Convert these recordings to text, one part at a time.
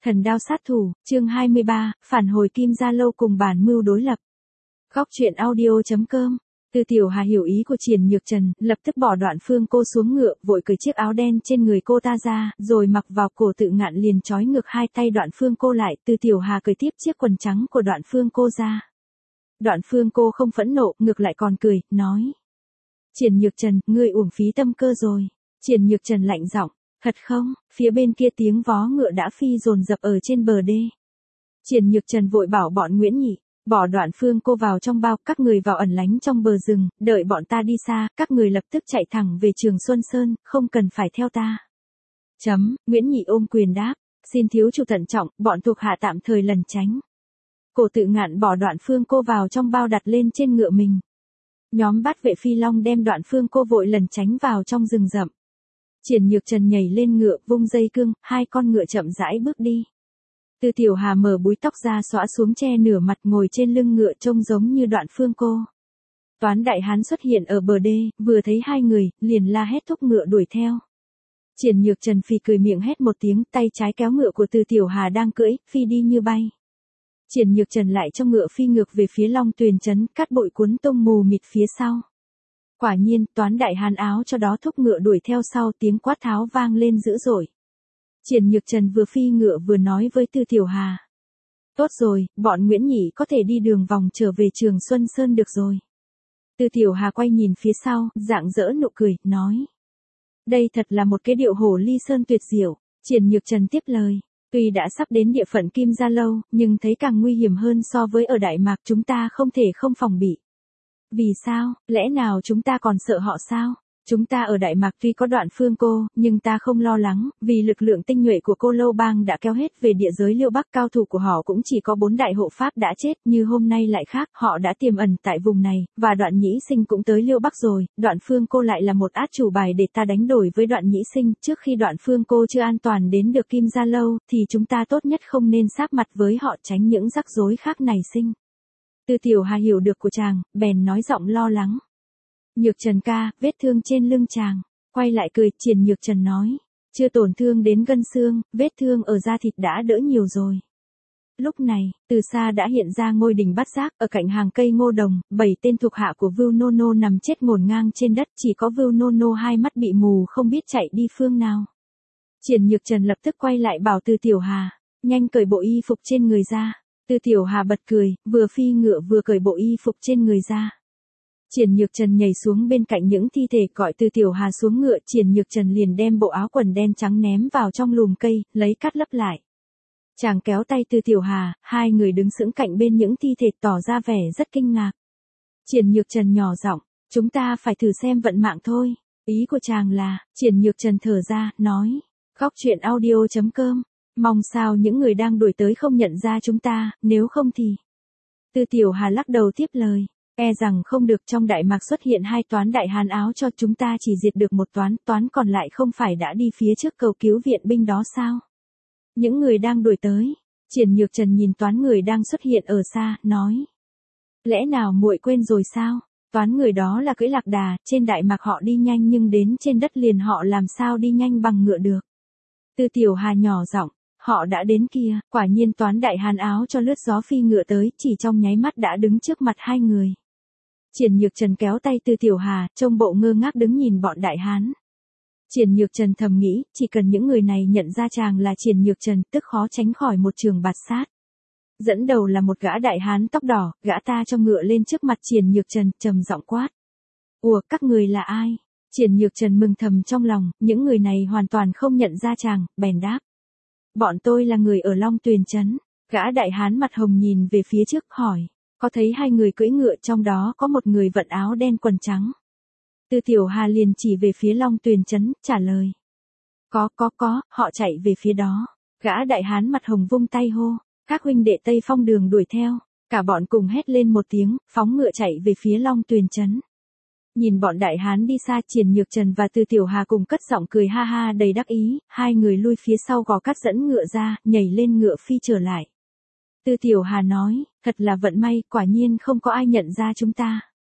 Thần đao sát thủ, chương 23, phản hồi Kim Gia Lâu cùng bản mưu đối lập. Góc truyện audio.com. Từ Tiểu Hà hiểu ý của Triển Nhược Trần, lập tức bỏ Đoạn Phương Cô xuống ngựa, vội cởi chiếc áo đen trên người cô ta ra, rồi mặc vào cổ Tự Ngạn, liền trói ngược hai tay Đoạn Phương Cô lại. Từ Tiểu Hà cởi tiếp chiếc quần trắng của Đoạn Phương Cô ra. Đoạn Phương Cô không phẫn nộ, ngược lại còn cười, nói: Triển Nhược Trần, ngươi uổng phí tâm cơ rồi. Triển Nhược Trần lạnh giọng: Thật không? Phía bên kia tiếng vó ngựa đã phi dồn dập ở trên bờ đê. Triển Nhược Trần vội bảo bọn Nguyễn Nhị, bỏ Đoạn Phương Cô vào trong bao, các người vào ẩn lánh trong bờ rừng, đợi bọn ta đi xa, các người lập tức chạy thẳng về Trường Xuân Sơn, không cần phải theo ta. Nguyễn Nhị ôm quyền đáp: Xin thiếu chủ thận trọng, bọn thuộc hạ tạm thời lẩn tránh. Cổ Tự Ngạn bỏ Đoạn Phương Cô vào trong bao đặt lên trên ngựa mình. Nhóm Bát Vệ Phi Long đem Đoạn Phương Cô vội lẩn tránh vào trong rừng rậm. Triển Nhược Trần nhảy lên ngựa, vung dây cương, hai con ngựa chậm rãi bước đi. Từ Tiểu Hà mở búi tóc ra xõa xuống che nửa mặt, ngồi trên lưng ngựa trông giống như Đoạn Phương Cô. Toán Đại Hán xuất hiện ở bờ đê, vừa thấy hai người, liền la hét thúc ngựa đuổi theo. Triển Nhược Trần phì cười miệng hét một tiếng, tay trái kéo ngựa của Từ Tiểu Hà đang cưỡi, phi đi như bay. Triển Nhược Trần lại trong ngựa phi ngược về phía Long Tuyền trấn, cát bụi cuốn tung mù mịt phía sau. Quả nhiên, Toán Đại Hán áo cho đó thúc ngựa đuổi theo sau, tiếng quát tháo vang lên dữ dội. Triển Nhược Trần vừa phi ngựa vừa nói với Từ Tiểu Hà: Tốt rồi, bọn Nguyễn Nhị có thể đi đường vòng trở về Trường Xuân Sơn được rồi. Từ Tiểu Hà quay nhìn phía sau, rạng rỡ nụ cười, nói: Đây thật là một cái điệu hổ ly sơn tuyệt diệu. Triển Nhược Trần tiếp lời: Tuy đã sắp đến địa phận Kim Gia Lâu, nhưng thấy càng nguy hiểm hơn so với ở Đại Mạc, chúng ta không thể không phòng bị. Vì sao, lẽ nào chúng ta còn sợ họ sao? Chúng ta ở Đại Mạc tuy có Đoạn Phương Cô, nhưng ta không lo lắng, vì lực lượng tinh nhuệ của Cô Lâu Bang đã kéo hết về địa giới Liêu Bắc, cao thủ của họ cũng chỉ có 4 đại hộ pháp đã chết, như hôm nay lại khác, họ đã tiềm ẩn tại vùng này, và Đoạn Nhĩ Sinh cũng tới Liêu Bắc rồi, Đoạn Phương Cô lại là một át chủ bài để ta đánh đổi với Đoạn Nhĩ Sinh, trước khi Đoạn Phương Cô chưa an toàn đến được Kim Gia Lâu, thì chúng ta tốt nhất không nên sáp mặt với họ, tránh những rắc rối khác nảy sinh. Từ Tiểu Hà hiểu được của chàng, bèn nói giọng lo lắng: Nhược Trần ca, vết thương trên lưng chàng. Quay lại cười, Triển Nhược Trần nói: Chưa tổn thương đến gân xương, vết thương ở da thịt đã đỡ nhiều rồi. Lúc này, từ xa đã hiện ra ngôi đình Bát Giác, ở cạnh hàng cây ngô đồng, 7 tên thuộc hạ của Vưu Nô Nô nằm chết ngổn ngang trên đất, chỉ có Vưu Nô Nô hai mắt bị mù không biết chạy đi phương nào. Triển Nhược Trần lập tức quay lại bảo Từ Tiểu Hà: Nhanh cởi bộ y phục trên người ra. Từ Tiểu Hà bật cười, vừa phi ngựa vừa cởi bộ y phục trên người ra. Triển Nhược Trần nhảy xuống bên cạnh những thi thể, gọi Từ Tiểu Hà xuống ngựa. Triển Nhược Trần liền đem bộ áo quần đen trắng ném vào trong lùm cây, lấy cát lấp lại. Chàng kéo tay Từ Tiểu Hà, hai người đứng sững cạnh bên những thi thể, tỏ ra vẻ rất kinh ngạc. Triển Nhược Trần nhỏ giọng: Chúng ta phải thử xem vận mạng thôi. Ý của chàng là? Triển Nhược Trần thở ra, nói: Góc truyện audio.com. Mong sao những người đang đuổi tới không nhận ra chúng ta, nếu không thì... Từ Tiểu Hà lắc đầu tiếp lời: E rằng không được, trong Đại Mạc xuất hiện 2 toán đại hán áo cho, chúng ta chỉ diệt được một toán còn lại không phải đã đi phía trước cầu cứu viện binh đó sao? Những người đang đuổi tới. Triển Nhược Trần nhìn toán người đang xuất hiện ở xa, nói: Lẽ nào muội quên rồi sao? Toán người đó là cưỡi lạc đà, trên Đại Mạc họ đi nhanh nhưng đến trên đất liền họ làm sao đi nhanh bằng ngựa được? Từ Tiểu Hà nhỏ giọng: Họ đã đến kia. Quả nhiên toán đại hán áo cho lướt gió phi ngựa tới, chỉ trong nháy mắt đã đứng trước mặt hai người. Triển Nhược Trần kéo tay Từ Tiểu Hà, trông bộ ngơ ngác đứng nhìn bọn đại hán. Triển Nhược Trần thầm nghĩ, chỉ cần những người này nhận ra chàng là Triển Nhược Trần, tức khó tránh khỏi một trường bạt sát. Dẫn đầu là một gã đại hán tóc đỏ, gã ta cho ngựa lên trước mặt Triển Nhược Trần, trầm giọng quát: Ủa, các người là ai? Triển Nhược Trần mừng thầm trong lòng, những người này hoàn toàn không nhận ra chàng, bèn đáp: Bọn tôi là người ở Long Tuyền trấn. Gã đại hán mặt hồng nhìn về phía trước, hỏi: Có thấy 2 người cưỡi ngựa, trong đó có một người vận áo đen quần trắng? Từ Tiểu Hà liền chỉ về phía Long Tuyền trấn, trả lời: Có, họ chạy về phía đó. Gã đại hán mặt hồng vung tay hô: Các huynh đệ Tây Phong đường đuổi theo. Cả bọn cùng hét lên một tiếng, phóng ngựa chạy về phía Long Tuyền trấn. Nhìn bọn đại hán đi xa, Triển Nhược Trần và Từ Tiểu Hà cùng cất giọng cười ha ha đầy đắc ý, hai người lui phía sau gò cát dẫn ngựa ra, nhảy lên ngựa phi trở lại. Từ Tiểu Hà nói: Thật là vận may, quả nhiên không có ai nhận ra chúng ta.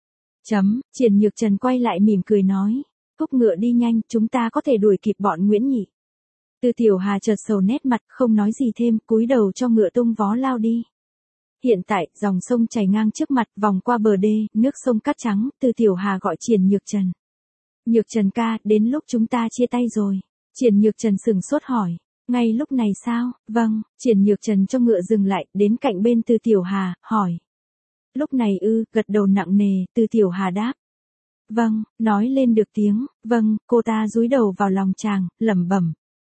Triển Nhược Trần quay lại mỉm cười nói: Thúc ngựa đi nhanh, chúng ta có thể đuổi kịp bọn Nguyễn Nhị. Từ Tiểu Hà chợt sầu nét mặt, không nói gì thêm, cúi đầu cho ngựa tung vó lao đi. Hiện tại, dòng sông chảy ngang trước mặt, vòng qua bờ đê, nước sông cát trắng, Từ Tiểu Hà gọi Triển Nhược Trần. Nhược Trần ca, đến lúc chúng ta chia tay rồi. Triển Nhược Trần sững sốt hỏi. Ngay lúc này sao? Vâng, Triển Nhược Trần cho ngựa dừng lại, đến cạnh bên Từ Tiểu Hà, hỏi. Lúc này gật đầu nặng nề, Từ Tiểu Hà đáp. Vâng, nói lên được tiếng, vâng, cô ta dúi đầu vào lòng chàng, lẩm bẩm.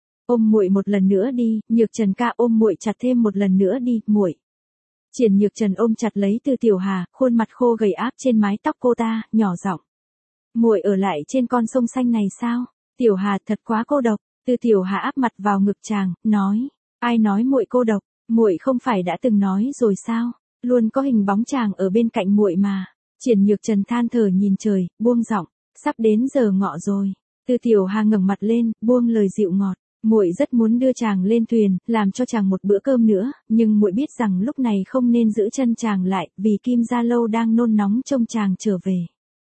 Ôm muội một lần nữa đi, Nhược Trần ca ôm muội chặt thêm một lần nữa đi, muội. Triển Nhược Trần ôm chặt lấy Từ Tiểu Hà, khuôn mặt khô gầy áp trên mái tóc cô ta, nhỏ giọng. Muội ở lại trên con sông xanh này sao? Tiểu Hà thật quá cô độc. Từ Tiểu Hà áp mặt vào ngực chàng, nói. Ai nói muội cô độc? Muội không phải đã từng nói rồi sao? Luôn có hình bóng chàng ở bên cạnh muội mà. Triển Nhược Trần than thở nhìn trời, buông giọng. Sắp đến giờ ngọ rồi. Từ Tiểu Hà ngẩng mặt lên, buông lời dịu ngọt. Muội rất muốn đưa chàng lên thuyền, làm cho chàng một bữa cơm nữa, nhưng muội biết rằng lúc này không nên giữ chân chàng lại, vì Kim Gia Lâu đang nôn nóng trông chàng trở về.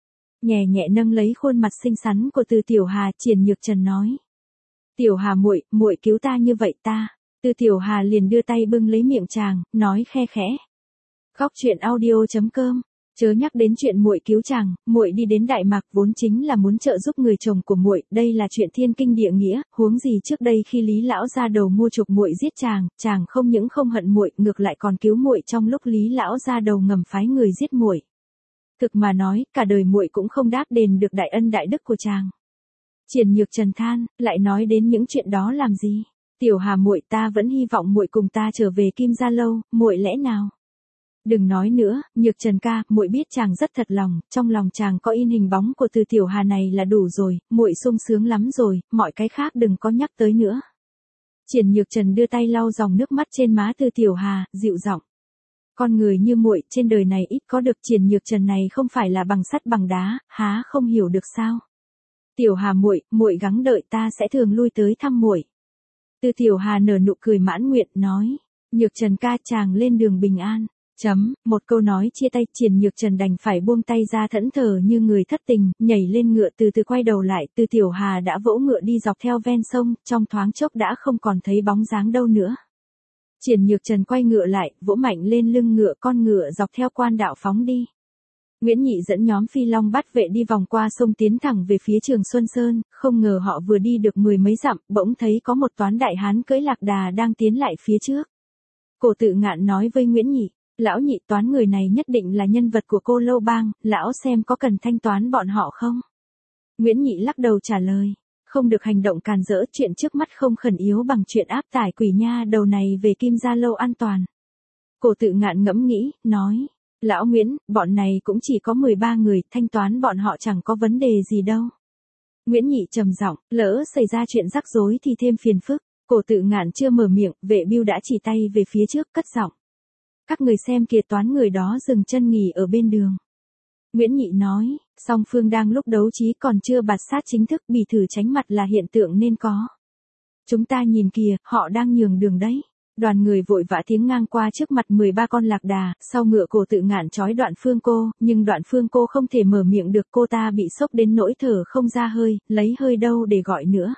Nhẹ nhẹ nâng lấy khuôn mặt xinh xắn của Từ Tiểu Hà, Triển Nhược Trần nói. Tiểu Hà muội, muội cứu ta như vậy ta. Từ Tiểu Hà liền đưa tay bưng lấy miệng chàng, nói khe khẽ. Khóc chuyện audio.com. Chớ nhắc đến chuyện muội cứu chàng, muội đi đến Đại Mạc vốn chính là muốn trợ giúp người chồng của muội, đây là chuyện thiên kinh địa nghĩa, huống gì trước đây khi Lý lão gia đầu mua chuộc muội giết chàng không những không hận muội, ngược lại còn cứu muội trong lúc Lý lão gia đầu ngầm phái người giết muội. Thực mà nói, cả đời muội cũng không đáp đền được đại ân đại đức của chàng. Triển Nhược Trần than, lại nói đến những chuyện đó làm gì? Tiểu Hà muội, ta vẫn hy vọng muội cùng ta trở về Kim Gia Lâu, muội lẽ nào? Đừng nói nữa, Nhược Trần ca, muội biết chàng rất thật lòng, trong lòng chàng có in hình bóng của Từ Tiểu Hà này là đủ rồi, muội sung sướng lắm rồi, mọi cái khác đừng có nhắc tới nữa. Triển Nhược Trần đưa tay lau dòng nước mắt trên má Từ Tiểu Hà, dịu giọng. Con người như muội trên đời này ít có được. Triển Nhược Trần này không phải là bằng sắt bằng đá, há không hiểu được sao? Tiểu Hà muội, muội gắng đợi ta sẽ thường lui tới thăm muội. Từ Tiểu Hà nở nụ cười mãn nguyện, nói. Nhược Trần ca, chàng lên đường bình an. Một câu nói chia tay, Triển Nhược Trần đành phải buông tay ra thẫn thờ như người thất tình, nhảy lên ngựa từ từ quay đầu lại, Từ Tiểu Hà đã vỗ ngựa đi dọc theo ven sông, trong thoáng chốc đã không còn thấy bóng dáng đâu nữa. Triển Nhược Trần quay ngựa lại, vỗ mạnh lên lưng ngựa, con ngựa dọc theo quan đạo phóng đi. Nguyễn Nhị dẫn nhóm Phi Long Bát Vệ đi vòng qua sông tiến thẳng về phía Trường Xuân Sơn, không ngờ họ vừa đi được 10 mấy dặm, bỗng thấy có một toán đại hán cưỡi lạc đà đang tiến lại phía trước. Cổ Tự Ngạn nói với Nguyễn Nhị, lão Nhị, toán người này nhất định là nhân vật của Cô Lâu Bang, lão xem có cần thanh toán bọn họ không? Nguyễn Nhị lắc đầu trả lời, không được hành động càn rỡ, chuyện trước mắt không khẩn yếu bằng chuyện áp tải quỷ nha đầu này về Kim Gia Lâu an toàn. Cổ Tự Ngạn ngẫm nghĩ, nói, lão Nguyễn, bọn này cũng chỉ có 13 người, thanh toán bọn họ chẳng có vấn đề gì đâu. Nguyễn Nhị trầm giọng, lỡ xảy ra chuyện rắc rối thì thêm phiền phức. Cổ Tự Ngạn chưa mở miệng, Vệ Bưu đã chỉ tay về phía trước, cất giọng. Các người xem kìa, toán người đó dừng chân nghỉ ở bên đường. Nguyễn Nhị nói, song phương đang lúc đấu trí còn chưa bạt sát chính thức, bỉ thử tránh mặt là hiện tượng nên có. Chúng ta nhìn kìa, họ đang nhường đường đấy. Đoàn người vội vã tiến ngang qua trước mặt 13 con lạc đà, sau ngựa Cổ Tự Ngạn trói Đoạn Phương Cô, nhưng Đoạn Phương Cô không thể mở miệng được, cô ta bị sốc đến nỗi thở không ra hơi, lấy hơi đâu để gọi nữa.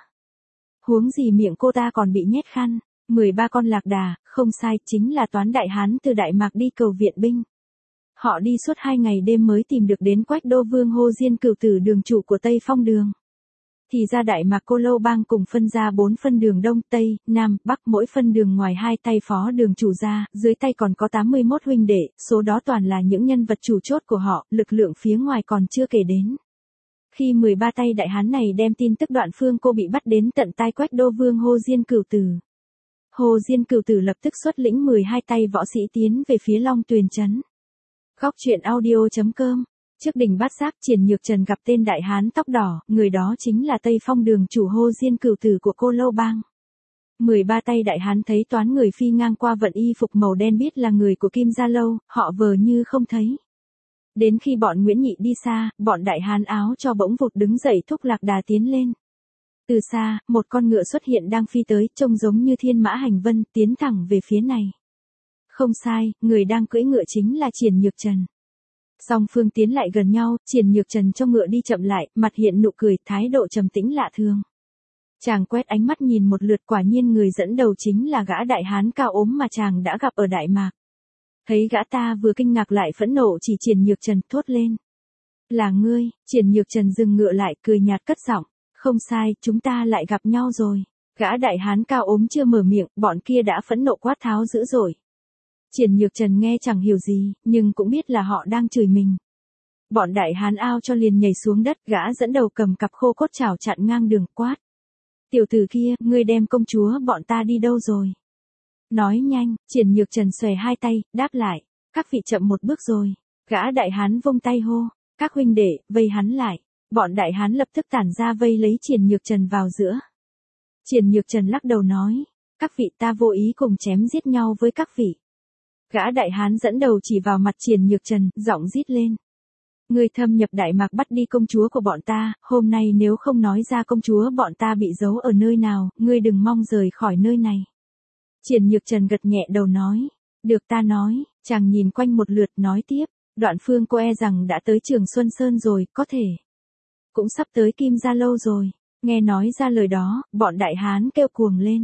Huống gì miệng cô ta còn bị nhét khăn. 13 con lạc đà, không sai, chính là toán đại hán từ Đại Mạc đi cầu viện binh. Họ đi suốt 2 ngày đêm mới tìm được đến Quách Đô Vương Hô Diên Cửu Tử, đường chủ của Tây Phong Đường. Thì ra Đại Mạc Cô Lâu Bang cùng phân ra 4 phân đường Đông, Tây, Nam, Bắc, mỗi phân đường ngoài 2 tay phó đường chủ ra, dưới tay còn có 81 huynh đệ, số đó toàn là những nhân vật chủ chốt của họ, lực lượng phía ngoài còn chưa kể đến. Khi 13 tay đại hán này đem tin tức Đoạn Phương Cô bị bắt đến tận tai Quách Đô Vương Hô Diên Cửu Tử. Hồ Diên Cửu Tử lập tức xuất lĩnh 12 tay võ sĩ tiến về phía Long Tuyền trấn. Khóc chuyện audio.com. Trước đỉnh Bát Giác, Triển Nhược Trần gặp tên đại hán tóc đỏ, người đó chính là Tây Phong Đường chủ Hồ Diên Cửu Tử của Cô Lâu Bang. 13 tay đại hán thấy toán người phi ngang qua vận y phục màu đen biết là người của Kim Gia Lâu, họ vờ như không thấy. Đến khi bọn Nguyễn Nhị đi xa, bọn đại hán áo cho bỗng vụt đứng dậy thúc lạc đà tiến lên. Từ xa, một con ngựa xuất hiện đang phi tới, trông giống như thiên mã hành vân, tiến thẳng về phía này. Không sai, người đang cưỡi ngựa chính là Triển Nhược Trần. Song phương tiến lại gần nhau, Triển Nhược Trần cho ngựa đi chậm lại, mặt hiện nụ cười, thái độ trầm tĩnh lạ thường. Chàng quét ánh mắt nhìn một lượt, quả nhiên người dẫn đầu chính là gã đại hán cao ốm mà chàng đã gặp ở Đại Mạc. Thấy gã ta vừa kinh ngạc lại phẫn nộ, chỉ Triển Nhược Trần thốt lên. Là ngươi. Triển Nhược Trần dừng ngựa lại, cười nhạt cất giọng. Không sai, chúng ta lại gặp nhau rồi. Gã đại hán cao ốm chưa mở miệng, bọn kia đã phẫn nộ quát tháo dữ dội. Triển Nhược Trần nghe chẳng hiểu gì, nhưng cũng biết là họ đang chửi mình. Bọn đại hán ao cho liền nhảy xuống đất, gã dẫn đầu cầm cặp khô cốt chảo chặn ngang đường quát. Tiểu tử kia, ngươi đem công chúa bọn ta đi đâu rồi? Nói nhanh. Triển Nhược Trần xòe hai tay, đáp lại. Các vị chậm một bước rồi. Gã đại hán vung tay hô. Các huynh đệ, vây hắn lại. Bọn đại hán lập tức tản ra vây lấy Triển Nhược Trần vào giữa. Triển Nhược Trần lắc đầu nói. Các vị, ta vô ý cùng chém giết nhau với các vị. Gã đại hán dẫn đầu chỉ vào mặt Triển Nhược Trần, giọng rít lên. Ngươi thâm nhập Đại Mạc bắt đi công chúa của bọn ta, hôm nay nếu không nói ra công chúa bọn ta bị giấu ở nơi nào, ngươi đừng mong rời khỏi nơi này. Triển Nhược Trần gật nhẹ đầu nói. Được, ta nói. Chàng nhìn quanh một lượt nói tiếp. Đoạn Phương cô e rằng đã tới Trường Xuân Sơn rồi, có thể. Cũng sắp tới Kim Gia Lâu rồi. Nghe nói ra lời đó, bọn đại hán kêu cuồng lên.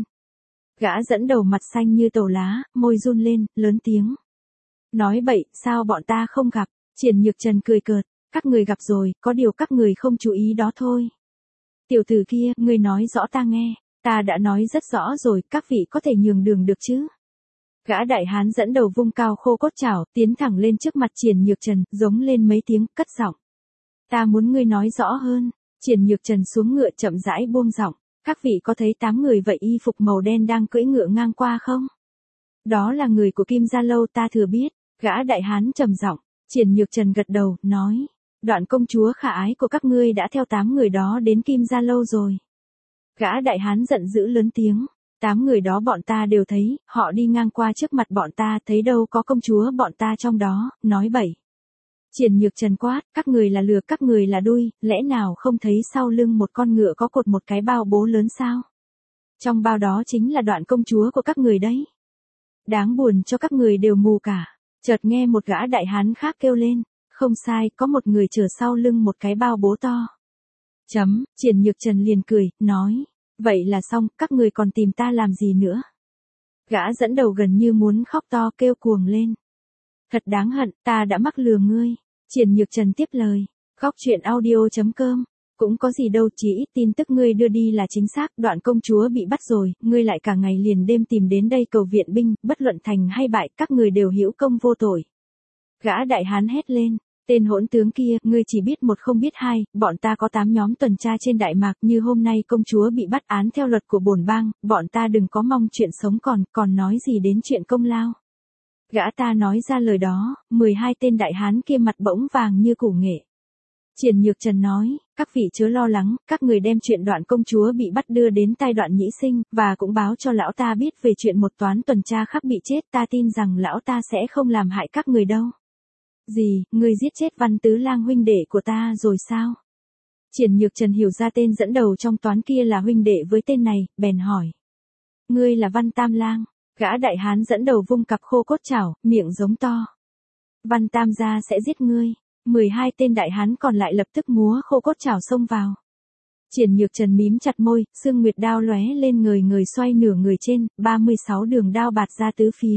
Gã dẫn đầu mặt xanh như tàu lá, môi run lên, lớn tiếng. Nói bậy, sao bọn ta không gặp? Triển Nhược Trần cười cợt. Các người gặp rồi, có điều các người không chú ý đó thôi. Tiểu tử kia, ngươi nói rõ ta nghe. Ta đã nói rất rõ rồi, các vị có thể nhường đường được chứ? Gã đại hán dẫn đầu vung cao khô cốt chảo, tiến thẳng lên trước mặt Triển Nhược Trần, giống lên mấy tiếng, cất giọng. Ta muốn ngươi nói rõ hơn. Triển Nhược Trần xuống ngựa chậm rãi buông giọng. Các vị có thấy 8 người vậy y phục màu đen đang cưỡi ngựa ngang qua không? Đó là người của Kim Gia Lâu, ta thừa biết. Gã đại hán trầm giọng. Triển Nhược Trần gật đầu, nói. Đoạn công chúa khả ái của các ngươi đã theo 8 người đó đến Kim Gia Lâu rồi. Gã đại hán giận dữ lớn tiếng. 8 người đó bọn ta đều thấy, họ đi ngang qua trước mặt bọn ta, thấy đâu có công chúa bọn ta trong đó, nói bậy. Triển Nhược Trần quát, các người là lừa, các người là đuôi, lẽ nào không thấy sau lưng một con ngựa có cột một cái bao bố lớn sao? Trong bao đó chính là Đoạn công chúa của các người đấy. Đáng buồn cho các người đều mù cả. Chợt nghe một gã đại hán khác kêu lên. Không sai, có một người chở sau lưng một cái bao bố to. Triển Nhược Trần liền cười, nói. Vậy là xong, các người còn tìm ta làm gì nữa? Gã dẫn đầu gần như muốn khóc to, kêu cuồng lên. Thật đáng hận, ta đã mắc lừa ngươi. Triển Nhược Trần tiếp lời. Góc truyện audio.com. Cũng có gì đâu, chỉ ít tin tức ngươi đưa đi là chính xác. Đoạn công chúa bị bắt rồi, ngươi lại cả ngày liền đêm tìm đến đây cầu viện binh, bất luận thành hay bại, các người đều hữu công vô tội. Gã đại hán hét lên. Tên hỗn tướng kia, ngươi chỉ biết một không biết hai, bọn ta có 8 nhóm tuần tra trên Đại Mạc, như hôm nay công chúa bị bắt án theo luật của bổn bang, bọn ta đừng có mong chuyện sống còn nói gì đến chuyện công lao. Gã ta nói ra lời đó, 12 tên đại hán kia mặt bỗng vàng như củ nghệ. Triển Nhược Trần nói, các vị chớ lo lắng, các người đem chuyện Đoạn công chúa bị bắt đưa đến tai Đoạn Nhĩ Sinh, và cũng báo cho lão ta biết về chuyện một toán tuần tra khác bị chết, ta tin rằng lão ta sẽ không làm hại các người đâu. Gì, ngươi giết chết Văn Tứ Lang huynh đệ của ta rồi sao? Triển Nhược Trần hiểu ra tên dẫn đầu trong toán kia là huynh đệ với tên này, bèn hỏi. Ngươi là Văn Tam Lang. Gã đại hán dẫn đầu vung cặp khô cốt chảo, miệng giống to. Văn Tam gia sẽ giết ngươi. 12 tên đại hán còn lại lập tức múa khô cốt chảo xông vào. Triển Nhược Trần mím chặt môi, xương nguyệt đao lóe lên người xoay nửa người trên, 36 đường đao bạt ra tứ phía.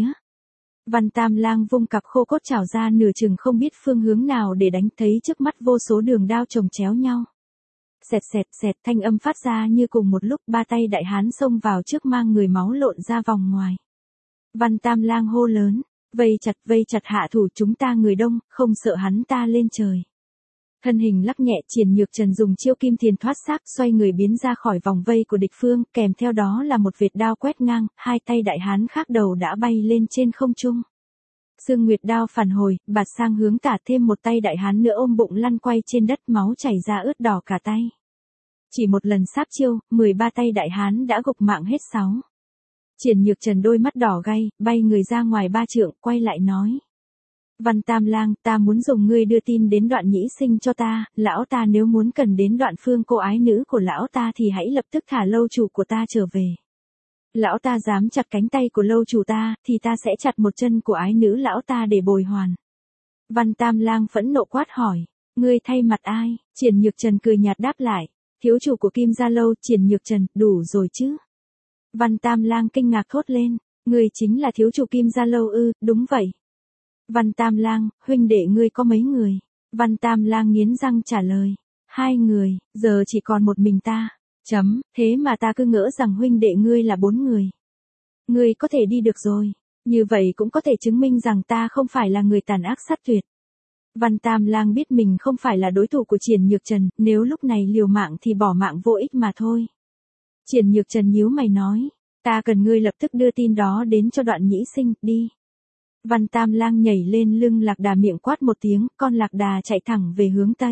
Văn Tam Lang vung cặp khô cốt chảo ra nửa chừng không biết phương hướng nào để đánh, thấy trước mắt vô số đường đao chồng chéo nhau. Xẹt xẹt xẹt, thanh âm phát ra như cùng một lúc, 3 tay đại hán xông vào trước mang người máu lộn ra vòng ngoài. Văn Tam Lang hô lớn, vây chặt hạ thủ, chúng ta người đông, không sợ hắn ta lên trời. Thân hình lắc nhẹ, Triển Nhược Trần dùng chiêu kim thiền thoát xác, xoay người biến ra khỏi vòng vây của địch phương, kèm theo đó là một vệt đao quét ngang, 2 tay đại hán khác đầu đã bay lên trên không trung. Xương nguyệt đao phản hồi, bạt sang hướng tả, thêm một tay đại hán nữa ôm bụng lăn quay trên đất, máu chảy ra ướt đỏ cả tay. Chỉ một lần sáp chiêu, 13 tay đại hán đã gục mạng hết 6. Triển Nhược Trần đôi mắt đỏ gay, bay người ra ngoài 3 trượng, quay lại nói. Văn Tam Lang, ta muốn dùng ngươi đưa tin đến Đoạn Nhĩ Sinh cho ta, lão ta nếu muốn cần đến Đoạn Phương cô ái nữ của lão ta thì hãy lập tức thả lâu chủ của ta trở về. Lão ta dám chặt cánh tay của lâu chủ ta, thì ta sẽ chặt một chân của ái nữ lão ta để bồi hoàn. Văn Tam Lang phẫn nộ quát hỏi, ngươi thay mặt ai? Triển Nhược Trần cười nhạt đáp lại, Thiếu chủ của Kim Gia Lâu, Triển Nhược Trần, đủ rồi chứ. Văn Tam Lang kinh ngạc thốt lên, ngươi chính là thiếu chủ Kim Gia Lâu ư? Đúng vậy. Văn Tam Lang, huynh đệ ngươi có mấy người? Văn Tam Lang nghiến răng trả lời, 2 người, giờ chỉ còn một mình ta. Thế mà ta cứ ngỡ rằng huynh đệ ngươi là 4 người. Ngươi có thể đi được rồi, như vậy cũng có thể chứng minh rằng ta không phải là người tàn ác sát tuyệt. Văn Tam Lang biết mình không phải là đối thủ của Triển Nhược Trần, nếu lúc này liều mạng thì bỏ mạng vô ích mà thôi. Triển Nhược Trần nhíu mày nói, ta cần ngươi lập tức đưa tin đó đến cho Đoạn Nhĩ Sinh, đi. Văn Tam Lang nhảy lên lưng Lạc Đà, miệng quát một tiếng, con Lạc Đà chạy thẳng về hướng Tây.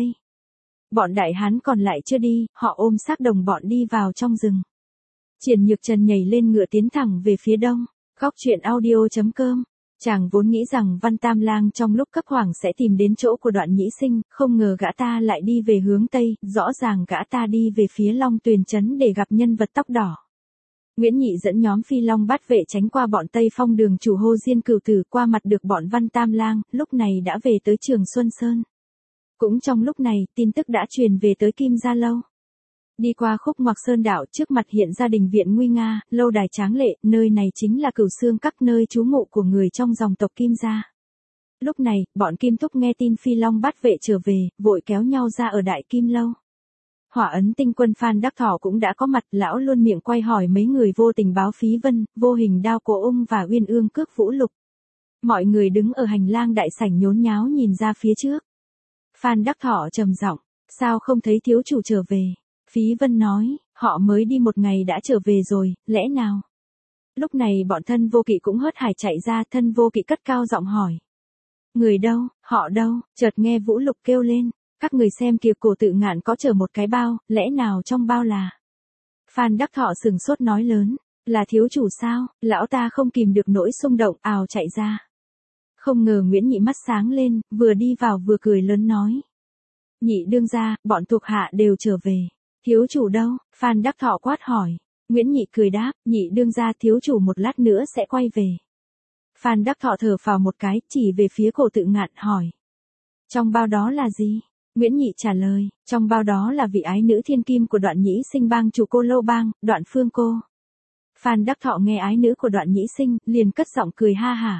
Bọn đại hán còn lại chưa đi, họ ôm xác đồng bọn đi vào trong rừng. Triển Nhược Trần nhảy lên ngựa tiến thẳng về phía đông. Góc truyện audio.com. Chàng vốn nghĩ rằng Văn Tam Lang trong lúc cấp hoảng sẽ tìm đến chỗ của Đoạn Nhĩ Sinh, không ngờ gã ta lại đi về hướng Tây, rõ ràng gã ta đi về phía Long Tuyền Trấn để gặp nhân vật tóc đỏ. Nguyễn Nhị dẫn nhóm Phi Long Bát Vệ tránh qua bọn Tây Phong đường chủ Hô Diên Cửu Tử, qua mặt được bọn Văn Tam Lang, lúc này đã về tới Trường Xuân Sơn. Cũng trong lúc này, tin tức đã truyền về tới Kim Gia Lâu. Đi qua khúc ngoặc sơn đạo, trước mặt hiện ra đình viện nguy nga, lâu đài tráng lệ, nơi này chính là Cửu Xương Các, nơi trú ngụ của người trong dòng tộc Kim gia. Lúc này, bọn Kim Túc nghe tin Phi Long Bát Vệ trở về, vội kéo nhau ra ở Đại Kim Lâu. Hỏa Ấn Tinh Quân Phan Đắc Thọ cũng đã có mặt, lão luôn miệng quay hỏi mấy người vô tình báo Phí Vân, Vô Hình Đao Cổ Ung và Uyên Ương Cước Vũ Lục. Mọi người đứng ở hành lang đại sảnh nhốn nháo nhìn ra phía trước. Phan Đắc Thọ trầm giọng, sao không thấy thiếu chủ trở về? Phí Vân nói, họ mới đi 1 ngày đã trở về rồi, lẽ nào? Lúc này bọn Thân Vô Kỵ cũng hớt hải chạy ra, Thân Vô Kỵ cất cao giọng hỏi. Người đâu, họ đâu? Chợt nghe Vũ Lục kêu lên, các người xem kìa, Cổ Tự Ngạn có chở một cái bao, lẽ nào trong bao là? Phan Đắc Thọ sừng sốt nói lớn, là thiếu chủ sao? Lão ta không kìm được nỗi xung động, ào chạy ra. Không ngờ Nguyễn Nhị mắt sáng lên, vừa đi vào vừa cười lớn nói. Nhị đương gia, bọn thuộc hạ đều trở về. Thiếu chủ đâu? Phan Đắc Thọ quát hỏi. Nguyễn Nhị cười đáp, nhị đương gia, thiếu chủ một lát nữa sẽ quay về. Phan Đắc Thọ thở phào một cái, chỉ về phía Cổ Tự Ngạn hỏi. Trong bao đó là gì? Nguyễn Nhị trả lời, trong bao đó là vị ái nữ thiên kim của Đoạn Nhĩ Sinh bang chủ Cô Lâu Bang, Đoạn Phương Cô. Phan Đắc Thọ nghe ái nữ của Đoạn Nhĩ Sinh, liền cất giọng cười ha hả.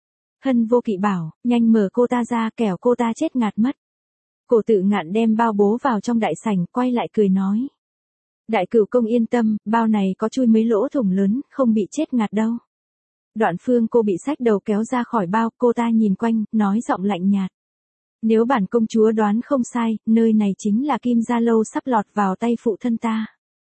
Hân Vô Kỵ bảo, nhanh mở cô ta ra, kẻo cô ta chết ngạt mất. Cổ Tự Ngạn đem bao bố vào trong đại sảnh, quay lại cười nói. Đại cửu công yên tâm, bao này có chui mấy lỗ thủng lớn, không bị chết ngạt đâu. Đoạn Phương Cô bị xách đầu kéo ra khỏi bao, cô ta nhìn quanh, nói giọng lạnh nhạt. Nếu bản công chúa đoán không sai, nơi này chính là Kim Gia Lâu sắp lọt vào tay phụ thân ta.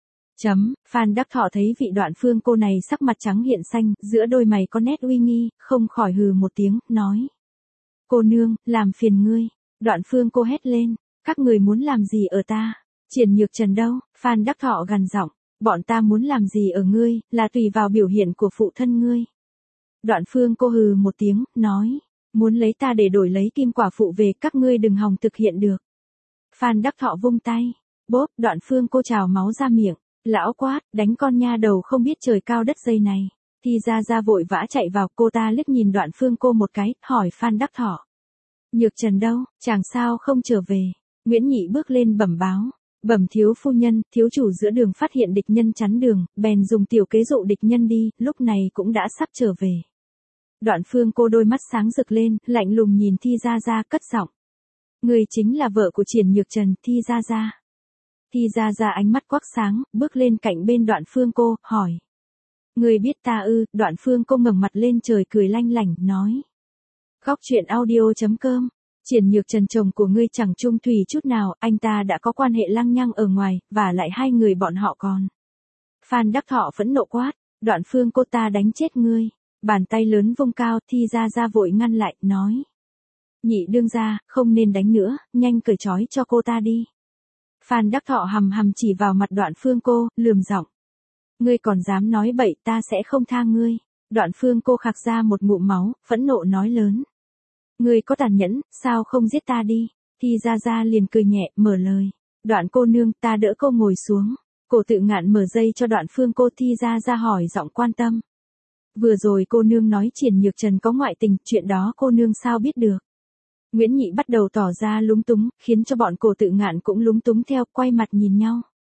Phan Đắc Thọ thấy vị Đoạn Phương Cô này sắc mặt trắng hiện xanh, giữa đôi mày có nét uy nghi, không khỏi hừ một tiếng, nói. Cô nương, làm phiền ngươi. Đoạn Phương Cô hét lên, các người muốn làm gì ở ta? Triển Nhược Trần đâu? Phan Đắc Thọ gằn giọng, bọn ta muốn làm gì ở ngươi, là tùy vào biểu hiện của phụ thân ngươi. Đoạn Phương Cô hừ một tiếng, nói, muốn lấy ta để đổi lấy Kim quả phụ về, các ngươi đừng hòng thực hiện được. Phan Đắc Thọ vung tay, bốp, Đoạn Phương Cô trào máu ra miệng, lão quát, đánh con nha đầu không biết trời cao đất dày này. Thì ra vội vã chạy vào, cô ta liếc nhìn Đoạn Phương Cô một cái, hỏi Phan Đắc Thọ. Nhược Trần đâu, chàng sao không trở về? Nguyễn Nhị bước lên bẩm báo. Bẩm thiếu phu nhân, thiếu chủ giữa đường phát hiện địch nhân chắn đường, bèn dùng tiểu kế dụ địch nhân đi, lúc này cũng đã sắp trở về. Đoạn Phương Cô đôi mắt sáng rực lên, lạnh lùng nhìn Thi Gia Gia, cất giọng. Người chính là vợ của Triển Nhược Trần, Thi Gia Gia. Thi Gia Gia ánh mắt quắc sáng, bước lên cạnh bên Đoạn Phương Cô, hỏi. Người biết ta ư? Đoạn Phương Cô ngẩng mặt lên trời cười lanh lảnh, nói. Góc truyện audio.com. Triển Nhược Trần chồng của ngươi chẳng trung thủy chút nào, anh ta đã có quan hệ lăng nhăng ở ngoài, và lại 2 người bọn họ còn. Phan Đắc Thọ phẫn nộ quát, Đoạn Phương Cô, ta đánh chết ngươi. Bàn tay lớn vung cao, Thi Gia Gia vội ngăn lại, nói. Nhị đương gia, không nên đánh nữa, nhanh cởi trói cho cô ta đi. Phan Đắc Thọ hầm hầm chỉ vào mặt Đoạn Phương Cô, lườm giọng. Ngươi còn dám nói bậy, ta sẽ không tha ngươi. Đoạn Phương Cô khạc ra một ngụm máu, phẫn nộ nói lớn. Ngươi có tàn nhẫn, sao không giết ta đi? Thi Gia Gia liền cười nhẹ, mở lời. Đoạn cô nương, ta đỡ cô ngồi xuống. Cổ Tự Ngạn mở dây cho Đoạn Phương Cô. Thi Gia Gia hỏi giọng quan tâm. Vừa rồi cô nương nói Triển Nhược Trần có ngoại tình, chuyện đó cô nương sao biết được? Nguyễn Nhị bắt đầu tỏ ra lúng túng, khiến cho bọn Cổ Tự Ngạn cũng lúng túng theo, quay mặt nhìn nhau.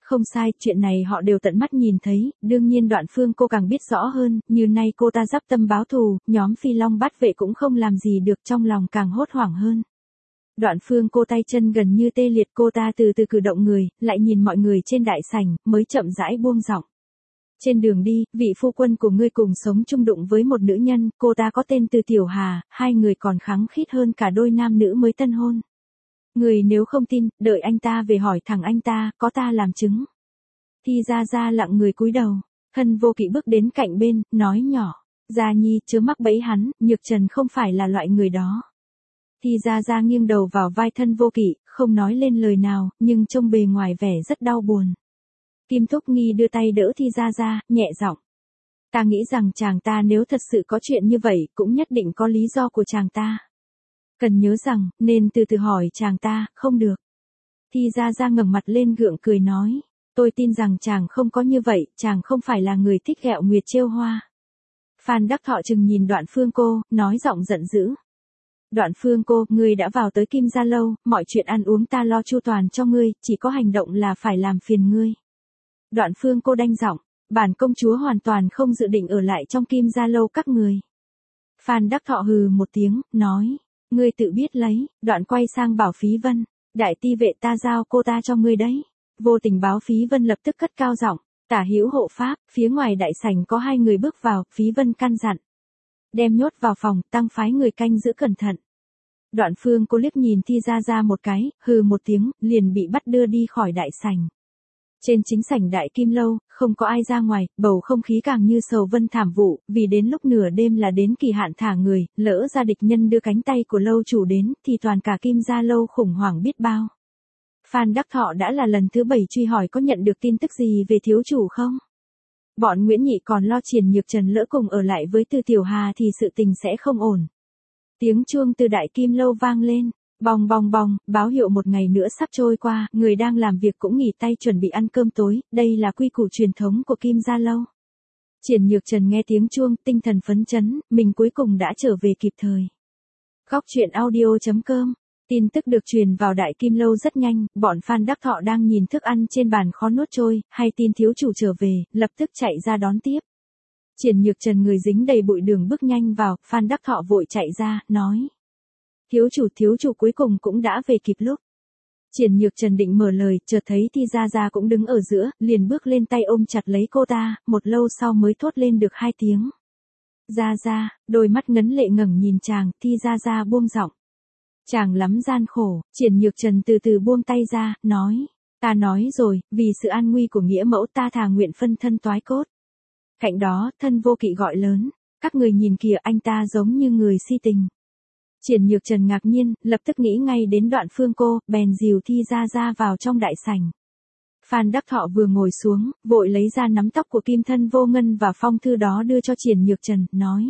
Không sai, chuyện này họ đều tận mắt nhìn thấy, đương nhiên Đoạn Phương cô càng biết rõ hơn, như nay cô ta dắp tâm báo thù, nhóm Phi Long Bát Vệ cũng không làm gì được, trong lòng càng hốt hoảng hơn. Đoạn Phương cô tay chân gần như tê liệt, cô ta từ từ cử động người, lại nhìn mọi người trên đại sảnh, mới chậm rãi buông giọng. Trên đường đi, vị phu quân của ngươi cùng sống chung đụng với một nữ nhân, cô ta có tên Từ Tiểu Hà, hai người còn khăng khít hơn cả đôi nam nữ mới tân hôn. Người nếu không tin, đợi anh ta về hỏi thẳng anh ta, có ta làm chứng. Thi Gia Gia lặng người cúi đầu, Thân Vô Kỵ bước đến cạnh bên, nói nhỏ, Gia Nhi chớ mắc bẫy hắn, Nhược Trần không phải là loại người đó. Thi Gia Gia nghiêng đầu vào vai Thân Vô Kỵ, không nói lên lời nào, nhưng trông bề ngoài vẻ rất đau buồn. Kim Thúc Nghi đưa tay đỡ Thi Gia Gia, nhẹ giọng. Ta nghĩ rằng chàng ta nếu thật sự có chuyện như vậy, cũng nhất định có lý do của chàng ta. Cần nhớ rằng, nên từ từ hỏi chàng ta, không được. Thi Gia Gia ngẩng mặt lên gượng cười nói, tôi tin rằng chàng không có như vậy, chàng không phải là người thích ghẹo nguyệt trêu hoa. Phan Đắc Thọ chừng nhìn Đoạn Phương cô, nói giọng giận dữ. Đoạn Phương cô, ngươi đã vào tới Kim Gia Lâu, mọi chuyện ăn uống ta lo chu toàn cho ngươi, chỉ có hành động là phải làm phiền ngươi. Đoạn Phương cô đanh giọng, bản công chúa hoàn toàn không dự định ở lại trong Kim Gia Lâu các người. Phan Đắc Thọ hừ một tiếng, nói, ngươi tự biết lấy. Đoạn quay sang bảo Phí Vân, đại ti vệ ta giao cô ta cho ngươi đấy. Vô tình báo Phí Vân lập tức cất cao giọng, Tả Hữu hộ pháp. Phía ngoài đại sảnh có hai người bước vào, Phí Vân căn dặn, đem nhốt vào phòng, tăng phái người canh giữ cẩn thận. Đoạn Phương cô liếc nhìn Thi Gia Gia một cái, hừ một tiếng, liền bị bắt đưa đi khỏi đại sảnh. Trên chính sảnh Đại Kim Lâu, không có ai ra ngoài, bầu không khí càng như sầu vân thảm vụ, vì đến lúc nửa đêm là đến kỳ hạn thả người, lỡ ra địch nhân đưa cánh tay của lâu chủ đến, thì toàn cả Kim Gia Lâu khủng hoảng biết bao. Phan Đắc Thọ đã là lần thứ 7 truy hỏi có nhận được tin tức gì về thiếu chủ không? Bọn Nguyễn Nhị còn lo Triển Nhược Trần lỡ cùng ở lại với Từ Tiểu Hà thì sự tình sẽ không ổn. Tiếng chuông từ Đại Kim Lâu vang lên. Bong bong bong, báo hiệu một ngày nữa sắp trôi qua, người đang làm việc cũng nghỉ tay chuẩn bị ăn cơm tối, đây là quy củ truyền thống của Kim Gia Lâu. Triển Nhược Trần nghe tiếng chuông, tinh thần phấn chấn, mình cuối cùng đã trở về kịp thời. Góc truyện audio.com. Tin tức được truyền vào Đại Kim Lâu rất nhanh, bọn Phan Đắc Thọ đang nhìn thức ăn trên bàn khó nuốt trôi, hay tin thiếu chủ trở về, lập tức chạy ra đón tiếp. Triển Nhược Trần người dính đầy bụi đường bước nhanh vào, Phan Đắc Thọ vội chạy ra, nói. Thiếu chủ cuối cùng cũng đã về kịp lúc. Triển Nhược Trần định mở lời, chợt thấy Thi Gia Gia cũng đứng ở giữa, liền bước lên tay ôm chặt lấy cô ta, một lâu sau mới thốt lên được 2 tiếng. Gia Gia, đôi mắt ngấn lệ ngẩng nhìn chàng, Thi Gia Gia buông giọng. Chàng lắm gian khổ, Triển Nhược Trần từ từ buông tay ra, nói. Ta nói rồi, vì sự an nguy của nghĩa mẫu ta thà nguyện phân thân toái cốt. Cạnh đó, Thân Vô Kỵ gọi lớn. Các người nhìn kìa, anh ta giống như người si tình. Triển Nhược Trần ngạc nhiên, lập tức nghĩ ngay đến Đoạn Phương cô, bèn dìu Thi Gia Gia vào trong đại sảnh. Phan Đắc Thọ vừa ngồi xuống, vội lấy ra nắm tóc của Kim Thân Vô Ngân và phong thư đó đưa cho Triển Nhược Trần, nói.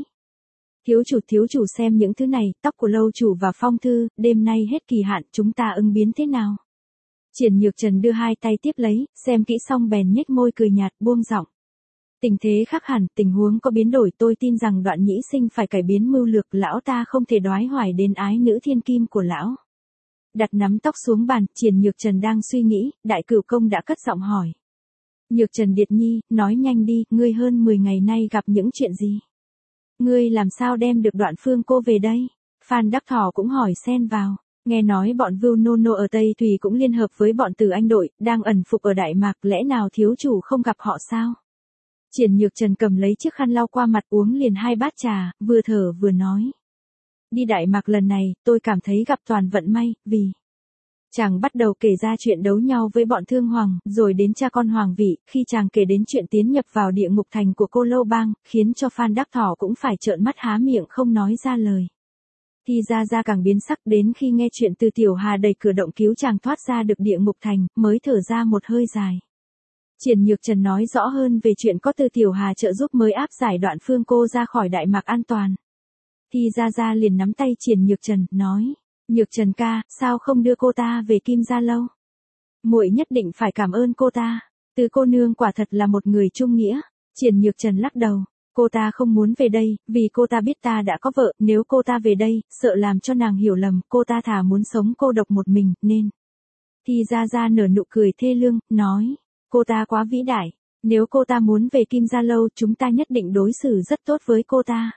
Thiếu chủ xem những thứ này, tóc của lâu chủ và phong thư, đêm nay hết kỳ hạn, chúng ta ứng biến thế nào? Triển Nhược Trần đưa 2 tay tiếp lấy, xem kỹ xong bèn nhếch môi cười nhạt, buông giọng. Tình thế khác hẳn, tình huống có biến đổi, tôi tin rằng Đoạn Nhĩ Sinh phải cải biến mưu lược, lão ta không thể đoái hoài đến ái nữ thiên kim của lão. Đặt nắm tóc xuống bàn, Triển Nhược Trần đang suy nghĩ, Đại Cửu Công đã cất giọng hỏi. Nhược Trần Điệt Nhi, nói nhanh đi, ngươi hơn 10 ngày nay gặp những chuyện gì? Ngươi làm sao đem được Đoạn Phương cô về đây? Phan Đắc Thọ cũng hỏi xen vào. Nghe nói bọn Vưu Nô Nô ở Tây Thùy cũng liên hợp với bọn Từ Anh đội, đang ẩn phục ở Đại Mạc, lẽ nào thiếu chủ không gặp họ sao? Triển Nhược Trần cầm lấy chiếc khăn lau qua mặt uống liền 2 bát trà, vừa thở vừa nói. Đi Đại Mạc lần này, tôi cảm thấy gặp toàn vận may, vì... Chàng bắt đầu kể ra chuyện đấu nhau với bọn Thương Hoàng, rồi đến cha con Hoàng vị, khi chàng kể đến chuyện tiến nhập vào địa ngục thành của cô Lâu Bang, khiến cho Phan Đắc Thọ cũng phải trợn mắt há miệng không nói ra lời. Thi Gia Gia càng biến sắc, đến khi nghe chuyện Từ Tiểu Hà đẩy cửa động cứu chàng thoát ra được địa ngục thành, mới thở ra một hơi dài. Triển Nhược Trần nói rõ hơn về chuyện có Từ Tiểu Hà trợ giúp mới áp giải Đoạn Phương cô ra khỏi Đại Mạc an toàn. Thi Gia Gia liền nắm tay Triển Nhược Trần, nói. Nhược Trần ca, sao không đưa cô ta về Kim Gia Lâu? Muội nhất định phải cảm ơn cô ta. Từ cô nương quả thật là một người trung nghĩa. Triển Nhược Trần lắc đầu. Cô ta không muốn về đây, vì cô ta biết ta đã có vợ, nếu cô ta về đây, sợ làm cho nàng hiểu lầm, cô ta thà muốn sống cô độc một mình, nên. Thi Gia Gia nở nụ cười thê lương, nói. Cô ta quá vĩ đại. Nếu cô ta muốn về Kim Gia Lâu chúng ta nhất định đối xử rất tốt với cô ta.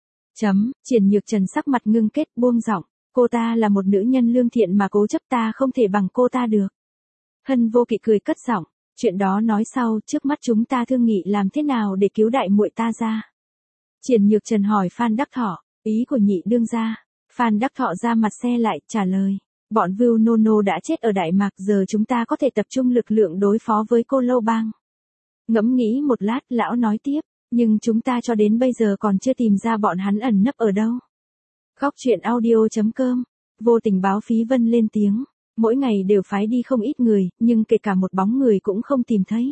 Triển Nhược Trần sắc mặt ngưng kết buông giọng. Cô ta là một nữ nhân lương thiện mà cố chấp ta không thể bằng cô ta được. Hân Vô Kỵ cười cất giọng. Chuyện đó nói sau, trước mắt chúng ta thương nghị làm thế nào để cứu đại muội ta ra. Triển Nhược Trần hỏi Phan Đắc Thọ, ý của nhị đương gia. Phan Đắc Thọ ra mặt xe lại, trả lời. Bọn Vưu Nô Nô đã chết ở Đại Mạc, giờ chúng ta có thể tập trung lực lượng đối phó với Cô Lâu Bang. Ngẫm nghĩ một lát, lão nói tiếp, nhưng chúng ta cho đến bây giờ còn chưa tìm ra bọn hắn ẩn nấp ở đâu. Khóc chuyện audio.com, vô tình báo Phí Vân lên tiếng, mỗi ngày đều phái đi không ít người, nhưng kể cả một bóng người cũng không tìm thấy.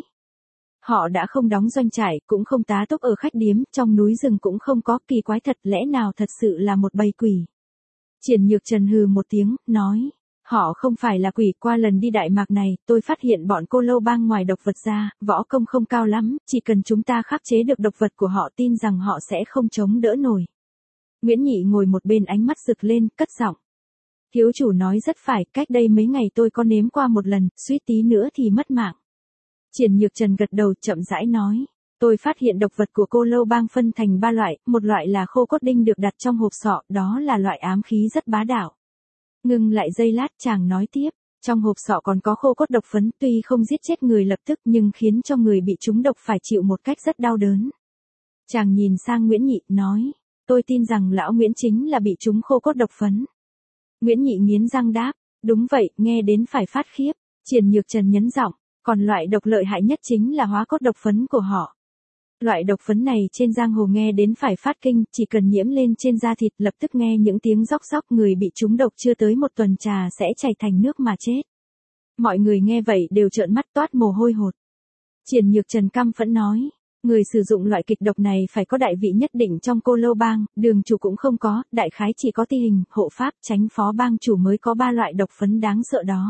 Họ đã không đóng doanh trại, cũng không tá túc ở khách điếm, trong núi rừng cũng không có, kỳ quái thật, lẽ nào thật sự là một bầy quỷ. Triển Nhược Trần hừ một tiếng, nói, họ không phải là quỷ, qua lần đi Đại Mạc này, tôi phát hiện bọn Cô Lâu Bang ngoài độc vật ra, võ công không cao lắm, chỉ cần chúng ta khắc chế được độc vật của họ tin rằng họ sẽ không chống đỡ nổi. Nguyễn Nhị ngồi một bên ánh mắt rực lên, cất giọng. Thiếu chủ nói rất phải, cách đây mấy ngày tôi có nếm qua một lần, suýt tí nữa thì mất mạng. Triển Nhược Trần gật đầu chậm rãi nói. Tôi phát hiện độc vật của Cô Lâu Bang phân thành 3 loại, một loại là khô cốt đinh được đặt trong hộp sọ, đó là loại ám khí rất bá đạo. Ngừng lại giây lát chàng nói tiếp, trong hộp sọ còn có khô cốt độc phấn, tuy không giết chết người lập tức nhưng khiến cho người bị trúng độc phải chịu một cách rất đau đớn. Chàng nhìn sang Nguyễn Nhị, nói, tôi tin rằng lão Nguyễn chính là bị trúng khô cốt độc phấn. Nguyễn Nhị nghiến răng đáp, đúng vậy, nghe đến phải phát khiếp. Triển Nhược Trần nhấn giọng, còn loại độc lợi hại nhất chính là hóa cốt độc phấn của họ. Loại độc phấn này trên giang hồ nghe đến phải phát kinh, chỉ cần nhiễm lên trên da thịt lập tức nghe những tiếng róc róc, người bị trúng độc chưa tới một tuần trà sẽ chảy thành nước mà chết. Mọi người nghe vậy đều trợn mắt toát mồ hôi hột. Triển Nhược Trần căm phẫn nói, người sử dụng loại kịch độc này phải có đại vị nhất định trong Cô Lâu Bang, đường chủ cũng không có, đại khái chỉ có Ti Hình, hộ pháp, chánh phó bang chủ mới có 3 loại độc phấn đáng sợ đó.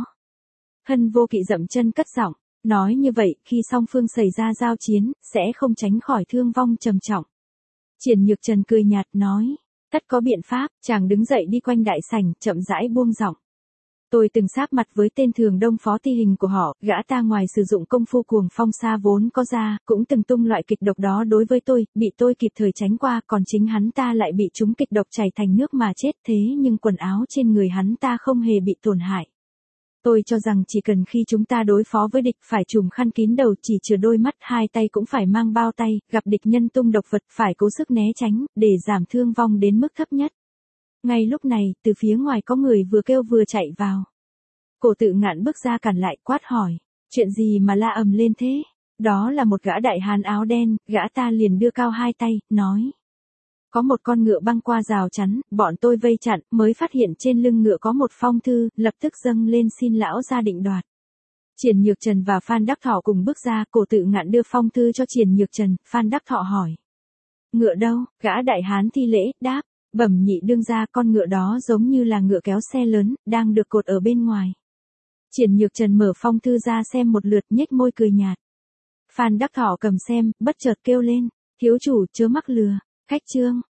Hân Vô Kỵ dậm chân cất giọng. Nói như vậy, khi song phương xảy ra giao chiến, sẽ không tránh khỏi thương vong trầm trọng. Triển Nhược Trần cười nhạt nói, tất có biện pháp, chàng đứng dậy đi quanh đại sảnh, chậm rãi buông giọng. Tôi từng sáp mặt với tên Thường Đông phó Ti Hình của họ, gã ta ngoài sử dụng công phu cuồng phong xa vốn có ra, cũng từng tung loại kịch độc đó đối với tôi, bị tôi kịp thời tránh qua, còn chính hắn ta lại bị trúng kịch độc chảy thành nước mà chết, thế nhưng quần áo trên người hắn ta không hề bị tổn hại. Tôi cho rằng chỉ cần khi chúng ta đối phó với địch phải trùm khăn kín đầu, chỉ chừa đôi mắt, 2 tay cũng phải mang bao tay, gặp địch nhân tung độc vật phải cố sức né tránh, để giảm thương vong đến mức thấp nhất. Ngay lúc này, từ phía ngoài có người vừa kêu vừa chạy vào. Cổ Tự Ngạn bước ra cản lại, quát hỏi, chuyện gì mà la ầm lên thế? Đó là một gã đại hán áo đen, gã ta liền đưa cao 2 tay, nói. Có một con ngựa băng qua rào chắn, bọn tôi vây chặn, mới phát hiện trên lưng ngựa có một phong thư, lập tức dâng lên xin lão gia định đoạt. Triển Nhược Trần và Phan Đắc Thọ cùng bước ra, Cổ Tự Ngạn đưa phong thư cho Triển Nhược Trần, Phan Đắc Thọ hỏi. Ngựa đâu? Gã đại hán thi lễ, đáp, bẩm nhị đương gia, con ngựa đó giống như là ngựa kéo xe lớn, đang được cột ở bên ngoài. Triển Nhược Trần mở phong thư ra xem một lượt, nhếch môi cười nhạt. Phan Đắc Thọ cầm xem, bất chợt kêu lên, thiếu chủ chớ mắc lừa. Khách trương,